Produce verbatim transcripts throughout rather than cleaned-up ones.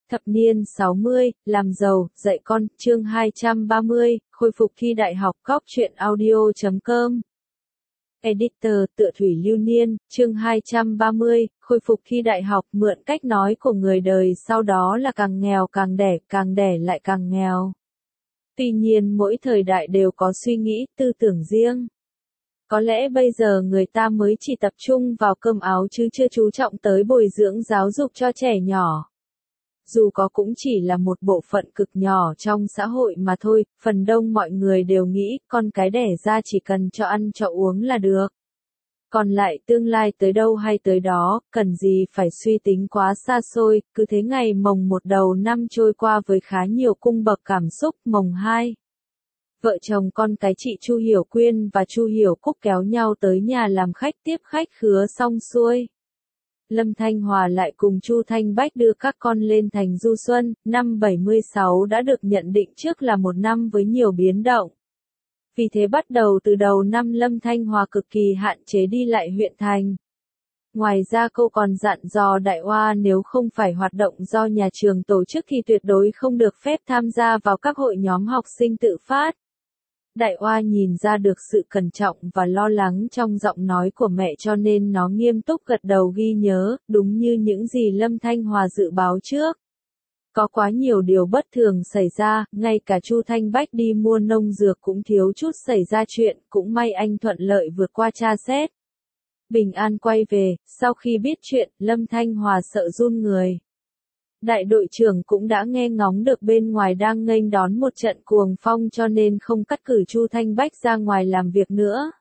Thập niên sáu mươi, làm giàu, dạy con, chương hai trăm ba mươi, khôi phục thi đại học, góc truyện audio chấm com. Editor, tựa thủy lưu niên, chương hai trăm ba mươi, khôi phục thi đại học, mượn cách nói của người đời sau đó là càng nghèo càng đẻ, càng đẻ lại càng nghèo. Tuy nhiên mỗi thời đại đều có suy nghĩ, tư tưởng riêng. Có lẽ bây giờ người ta mới chỉ tập trung vào cơm áo chứ chưa chú trọng tới bồi dưỡng giáo dục cho trẻ nhỏ. Dù có cũng chỉ là một bộ phận cực nhỏ trong xã hội mà thôi, phần đông mọi người đều nghĩ con cái đẻ ra chỉ cần cho ăn cho uống là được. Còn lại tương lai tới đâu hay tới đó, cần gì phải suy tính quá xa xôi, cứ thế ngày mồng một đầu năm trôi qua với khá nhiều cung bậc cảm xúc. Mồng hai. Vợ chồng con cái chị Chu Hiểu Quyên và Chu Hiểu Cúc kéo nhau tới nhà làm khách tiếp khách khứa xong xuôi. Lâm Thanh Hòa lại cùng Chu Thanh Bách đưa các con lên thành du xuân. Năm bảy mươi sáu đã được nhận định trước là một năm với nhiều biến động. Vì thế bắt đầu từ đầu năm Lâm Thanh Hòa cực kỳ hạn chế đi lại huyện thành. Ngoài ra cô còn dặn dò Đại Oa nếu không phải hoạt động do nhà trường tổ chức thì tuyệt đối không được phép tham gia vào các hội nhóm học sinh tự phát. Đại Oa nhìn ra được sự cẩn trọng và lo lắng trong giọng nói của mẹ cho nên nó nghiêm túc gật đầu ghi nhớ, đúng như những gì Lâm Thanh Hòa dự báo trước. Có quá nhiều điều bất thường xảy ra, ngay cả Chu Thanh Bách đi mua nông dược cũng thiếu chút xảy ra chuyện, cũng may anh thuận lợi vượt qua tra xét. Bình an quay về, sau khi biết chuyện, Lâm Thanh Hòa sợ run người. Đại đội trưởng cũng đã nghe ngóng được bên ngoài đang nghênh đón một trận cuồng phong cho nên không cắt cử Chu Thanh Bách ra ngoài làm việc nữa.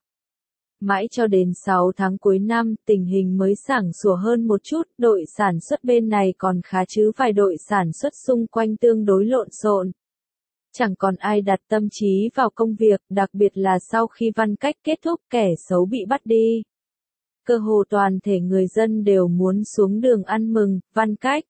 Mãi cho đến sáu tháng cuối năm, tình hình mới sảng sủa hơn một chút, đội sản xuất bên này còn khá chứ vài đội sản xuất xung quanh tương đối lộn xộn. Chẳng còn ai đặt tâm trí vào công việc, đặc biệt là sau khi văn cách kết thúc kẻ xấu bị bắt đi. Cơ hồ toàn thể người dân đều muốn xuống đường ăn mừng. Văn cách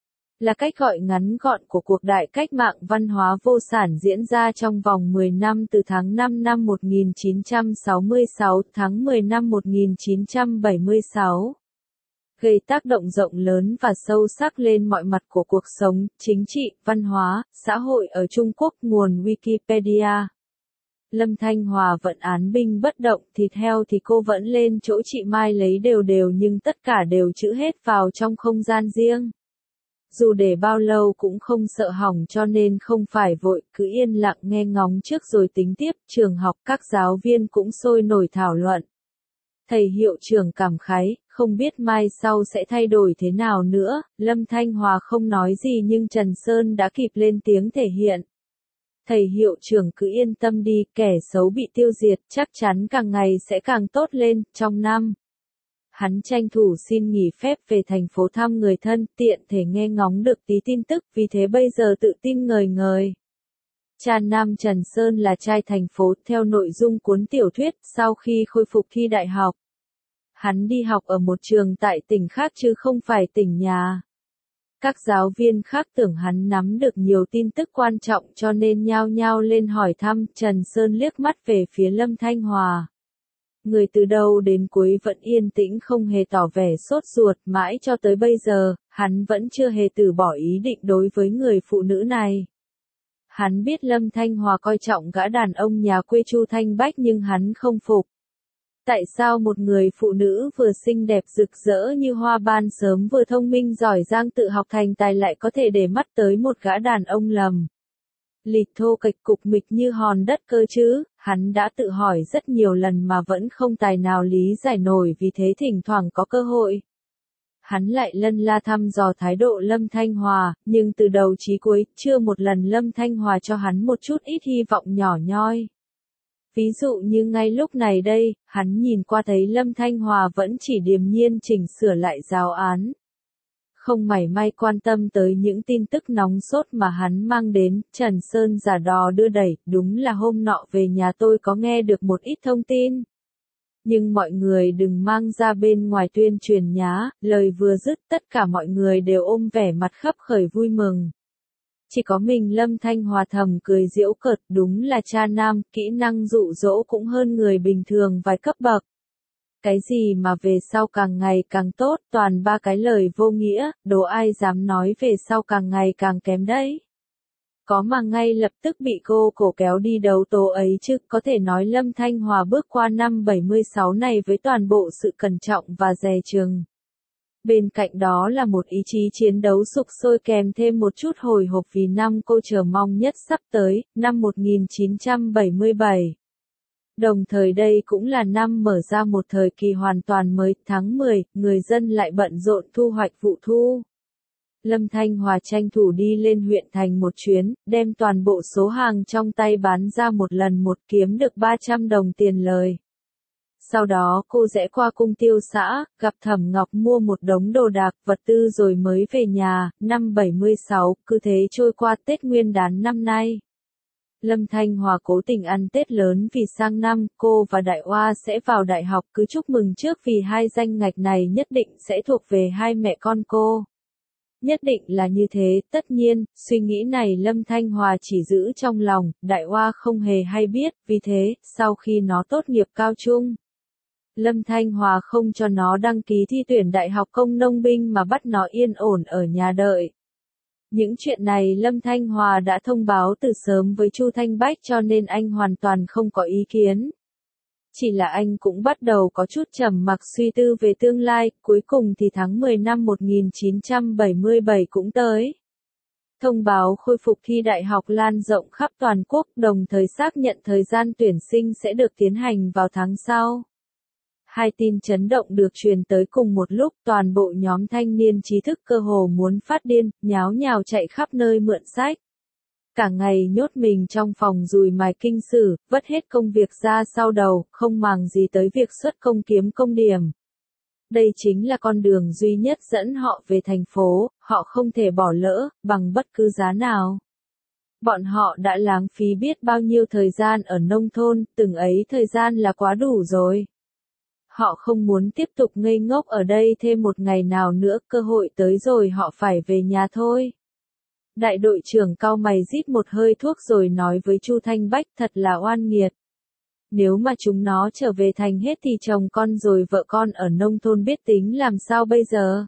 là cách gọi ngắn gọn của cuộc đại cách mạng văn hóa vô sản diễn ra trong vòng mười năm từ tháng năm năm một nghìn chín trăm sáu mươi sáu, tháng mười năm một nghìn chín trăm bảy mươi sáu. Gây tác động rộng lớn và sâu sắc lên mọi mặt của cuộc sống, chính trị, văn hóa, xã hội ở Trung Quốc. Nguồn Wikipedia. Lâm Thanh Hòa vận án binh bất động, thịt heo thì cô vẫn lên chỗ chị Mai lấy đều đều nhưng tất cả đều trữ hết vào trong không gian riêng. Dù để bao lâu cũng không sợ hỏng cho nên không phải vội, cứ yên lặng nghe ngóng trước rồi tính tiếp. Trường học các giáo viên cũng sôi nổi thảo luận. Thầy hiệu trưởng cảm khái, không biết mai sau sẽ thay đổi thế nào nữa. Lâm Thanh Hòa không nói gì nhưng Trần Sơn đã kịp lên tiếng thể hiện. Thầy hiệu trưởng cứ yên tâm đi, kẻ xấu bị tiêu diệt, chắc chắn càng ngày sẽ càng tốt lên. Trong năm, hắn tranh thủ xin nghỉ phép về thành phố thăm người thân, tiện thể nghe ngóng được tí tin tức, vì thế bây giờ tự tin ngời ngời. Cha nam Trần Sơn là trai thành phố, theo nội dung cuốn tiểu thuyết, sau khi khôi phục thi đại học. Hắn đi học ở một trường tại tỉnh khác chứ không phải tỉnh nhà. Các giáo viên khác tưởng hắn nắm được nhiều tin tức quan trọng cho nên nhao nhao lên hỏi thăm. Trần Sơn liếc mắt về phía Lâm Thanh Hòa. Người từ đầu đến cuối vẫn yên tĩnh không hề tỏ vẻ sốt ruột, mãi cho tới bây giờ, hắn vẫn chưa hề từ bỏ ý định đối với người phụ nữ này. Hắn biết Lâm Thanh Hòa coi trọng gã đàn ông nhà quê Chu Thanh Bách nhưng hắn không phục. Tại sao một người phụ nữ vừa xinh đẹp rực rỡ như hoa ban sớm vừa thông minh giỏi giang tự học thành tài lại có thể để mắt tới một gã đàn ông lầm lịch thô kịch cục mịch như hòn đất cơ chứ? Hắn đã tự hỏi rất nhiều lần mà vẫn không tài nào lý giải nổi, vì thế thỉnh thoảng có cơ hội. Hắn lại lân la thăm dò thái độ Lâm Thanh Hòa, nhưng từ đầu chí cuối, chưa một lần Lâm Thanh Hòa cho hắn một chút ít hy vọng nhỏ nhoi. Ví dụ như ngay lúc này đây, hắn nhìn qua thấy Lâm Thanh Hòa vẫn chỉ điềm nhiên chỉnh sửa lại giáo án. Không mảy may quan tâm tới những tin tức nóng sốt mà hắn mang đến. Trần Sơn giả đò đưa đẩy, đúng là hôm nọ về nhà tôi có nghe được một ít thông tin. Nhưng mọi người đừng mang ra bên ngoài tuyên truyền nhá. Lời vừa dứt tất cả mọi người đều ôm vẻ mặt khấp khởi vui mừng. Chỉ có mình Lâm Thanh Hòa thầm cười giễu cợt, đúng là cha nam, kỹ năng dụ dỗ cũng hơn người bình thường vài cấp bậc. cái gì mà về sau càng ngày càng tốt, toàn ba cái lời vô nghĩa, đố ai dám nói về sau càng ngày càng kém đấy. Có mà ngay lập tức bị cô cổ kéo đi đấu tố ấy chứ, có thể nói Lâm Thanh Hòa bước qua năm bảy mươi sáu này với toàn bộ sự cẩn trọng và dè chừng. Bên cạnh đó là một ý chí chiến đấu sục sôi kèm thêm một chút hồi hộp vì năm cô chờ mong nhất sắp tới, năm một nghìn chín trăm bảy mươi bảy. Đồng thời đây cũng là năm mở ra một thời kỳ hoàn toàn mới, tháng mười, người dân lại bận rộn thu hoạch vụ thu. Lâm Thanh Hòa tranh thủ đi lên huyện thành một chuyến, đem toàn bộ số hàng trong tay bán ra một lần một kiếm được ba trăm đồng tiền lời. Sau đó cô rẽ qua cung tiêu xã, gặp Thẩm Ngọc mua một đống đồ đạc, vật tư rồi mới về nhà, năm bảy mươi sáu, cứ thế trôi qua Tết Nguyên đán năm nay. Lâm Thanh Hòa cố tình ăn Tết lớn vì sang năm, cô và Đại Oa sẽ vào đại học, cứ chúc mừng trước vì hai danh ngạch này nhất định sẽ thuộc về hai mẹ con cô. Nhất định là như thế, tất nhiên, suy nghĩ này Lâm Thanh Hòa chỉ giữ trong lòng, Đại Oa không hề hay biết, vì thế, sau khi nó tốt nghiệp cao trung, Lâm Thanh Hòa không cho nó đăng ký thi tuyển đại học công nông binh mà bắt nó yên ổn ở nhà đợi. Những chuyện này Lâm Thanh Hòa đã thông báo từ sớm với Chu Thanh Bách cho nên anh hoàn toàn không có ý kiến. Chỉ là anh cũng bắt đầu có chút trầm mặc suy tư về tương lai, cuối cùng thì tháng mười năm một nghìn chín trăm bảy mươi bảy cũng tới. Thông báo khôi phục thi đại học lan rộng khắp toàn quốc, đồng thời xác nhận thời gian tuyển sinh sẽ được tiến hành vào tháng sau. Hai tin chấn động được truyền tới cùng một lúc, toàn bộ nhóm thanh niên trí thức cơ hồ muốn phát điên, nháo nhào chạy khắp nơi mượn sách. Cả ngày nhốt mình trong phòng dùi mài kinh sử, vất hết công việc ra sau đầu, không màng gì tới việc xuất công kiếm công điểm. Đây chính là con đường duy nhất dẫn họ về thành phố, họ không thể bỏ lỡ, bằng bất cứ giá nào. Bọn họ đã lãng phí biết bao nhiêu thời gian ở nông thôn, từng ấy thời gian là quá đủ rồi. Họ không muốn tiếp tục ngây ngốc ở đây thêm một ngày nào nữa, cơ hội tới rồi họ phải về nhà thôi. Đại đội trưởng cau mày rít một hơi thuốc rồi nói với Chu Thanh Bách, thật là oan nghiệt. Nếu mà chúng nó trở về thành hết thì chồng con rồi vợ con ở nông thôn biết tính làm sao bây giờ?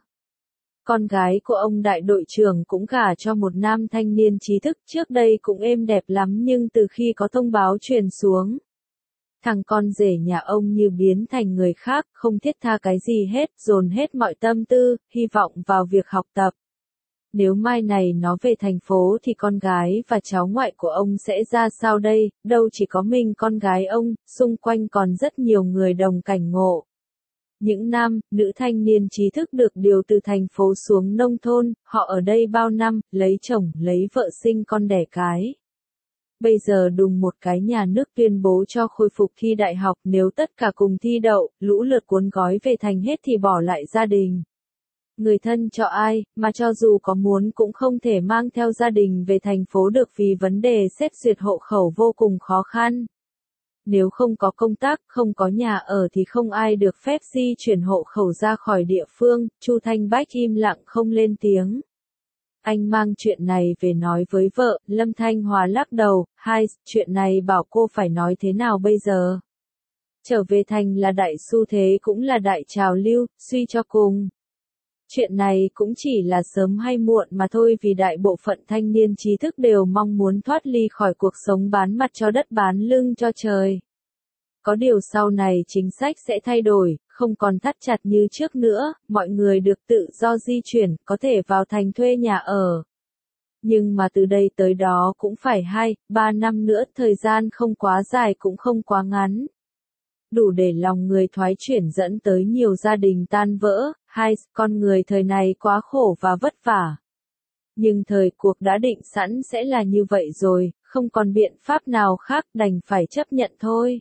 Con gái của ông đại đội trưởng cũng gả cho một nam thanh niên trí thức, trước đây cũng êm đẹp lắm nhưng từ khi có thông báo truyền xuống, thằng con rể nhà ông như biến thành người khác, không thiết tha cái gì hết, dồn hết mọi tâm tư, hy vọng vào việc học tập. Nếu mai này nó về thành phố thì con gái và cháu ngoại của ông sẽ ra sao đây, đâu chỉ có mình con gái ông, xung quanh còn rất nhiều người đồng cảnh ngộ. Những nam, nữ thanh niên trí thức được điều từ thành phố xuống nông thôn, họ ở đây bao năm, lấy chồng, lấy vợ sinh con đẻ cái. Bây giờ đùng một cái nhà nước tuyên bố cho khôi phục thi đại học, nếu tất cả cùng thi đậu, lũ lượt cuốn gói về thành hết thì bỏ lại gia đình. Người thân cho ai, mà cho dù có muốn cũng không thể mang theo gia đình về thành phố được vì vấn đề xét duyệt hộ khẩu vô cùng khó khăn. Nếu không có công tác, không có nhà ở thì không ai được phép di chuyển hộ khẩu ra khỏi địa phương, Chu Thanh Bách im lặng không lên tiếng. Anh mang chuyện này về nói với vợ, Lâm Thanh Hòa lắc đầu, hai, chuyện này bảo cô phải nói thế nào bây giờ? Trở về thành là đại xu thế cũng là đại trào lưu, suy cho cùng. Chuyện này cũng chỉ là sớm hay muộn mà thôi vì đại bộ phận thanh niên trí thức đều mong muốn thoát ly khỏi cuộc sống bán mặt cho đất bán lưng cho trời. Có điều sau này chính sách sẽ thay đổi, không còn thắt chặt như trước nữa, mọi người được tự do di chuyển, có thể vào thành thuê nhà ở. Nhưng mà từ đây tới đó cũng phải hai, ba năm nữa, thời gian không quá dài cũng không quá ngắn. Đủ để lòng người thoái chuyển dẫn tới nhiều gia đình tan vỡ, hai, con người thời này quá khổ và vất vả. Nhưng thời cuộc đã định sẵn sẽ là như vậy rồi, không còn biện pháp nào khác đành phải chấp nhận thôi.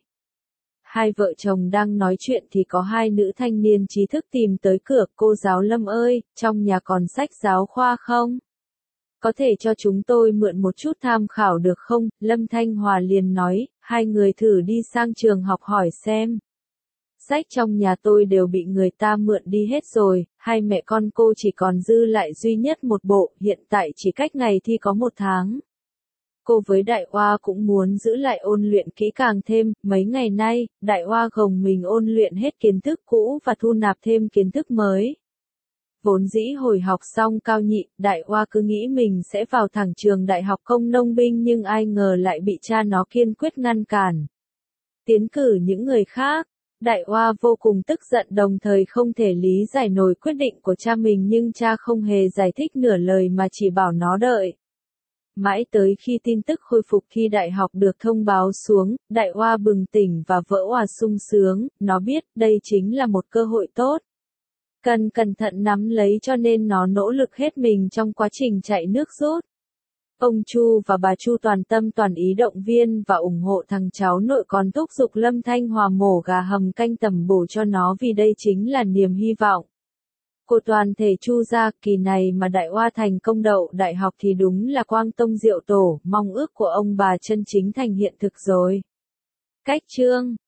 Hai vợ chồng đang nói chuyện thì có hai nữ thanh niên trí thức tìm tới cửa, cô giáo Lâm ơi, trong nhà còn sách giáo khoa không? Có thể cho chúng tôi mượn một chút tham khảo được không? Lâm Thanh Hòa liền nói, hai người thử đi sang trường học hỏi xem. Sách trong nhà tôi đều bị người ta mượn đi hết rồi, hai mẹ con cô chỉ còn dư lại duy nhất một bộ, hiện tại chỉ cách ngày thi có một tháng. Cô với Đại Oa cũng muốn giữ lại ôn luyện kỹ càng thêm, mấy ngày nay, Đại Oa gồng mình ôn luyện hết kiến thức cũ và thu nạp thêm kiến thức mới. Vốn dĩ hồi học xong cao nhị, Đại Oa cứ nghĩ mình sẽ vào thẳng trường Đại học Công Nông binh nhưng ai ngờ lại bị cha nó kiên quyết ngăn cản. Tiến cử những người khác. Đại Oa vô cùng tức giận đồng thời không thể lý giải nổi quyết định của cha mình nhưng cha không hề giải thích nửa lời mà chỉ bảo nó đợi. Mãi tới khi tin tức khôi phục thi đại học được thông báo xuống, Đại Oa bừng tỉnh và vỡ òa sung sướng, nó biết đây chính là một cơ hội tốt. Cần cẩn thận nắm lấy cho nên nó nỗ lực hết mình trong quá trình chạy nước rút. Ông Chu và bà Chu toàn tâm toàn ý động viên và ủng hộ thằng cháu nội còn thúc giục Lâm Thanh Hòa mổ gà hầm canh tẩm bổ cho nó vì đây chính là niềm hy vọng của toàn thể Chu gia. Kỳ này mà Đại Oa thành công đậu đại học thì đúng là quang tông diệu tổ, mong ước của ông bà chân chính thành hiện thực rồi. Cách chương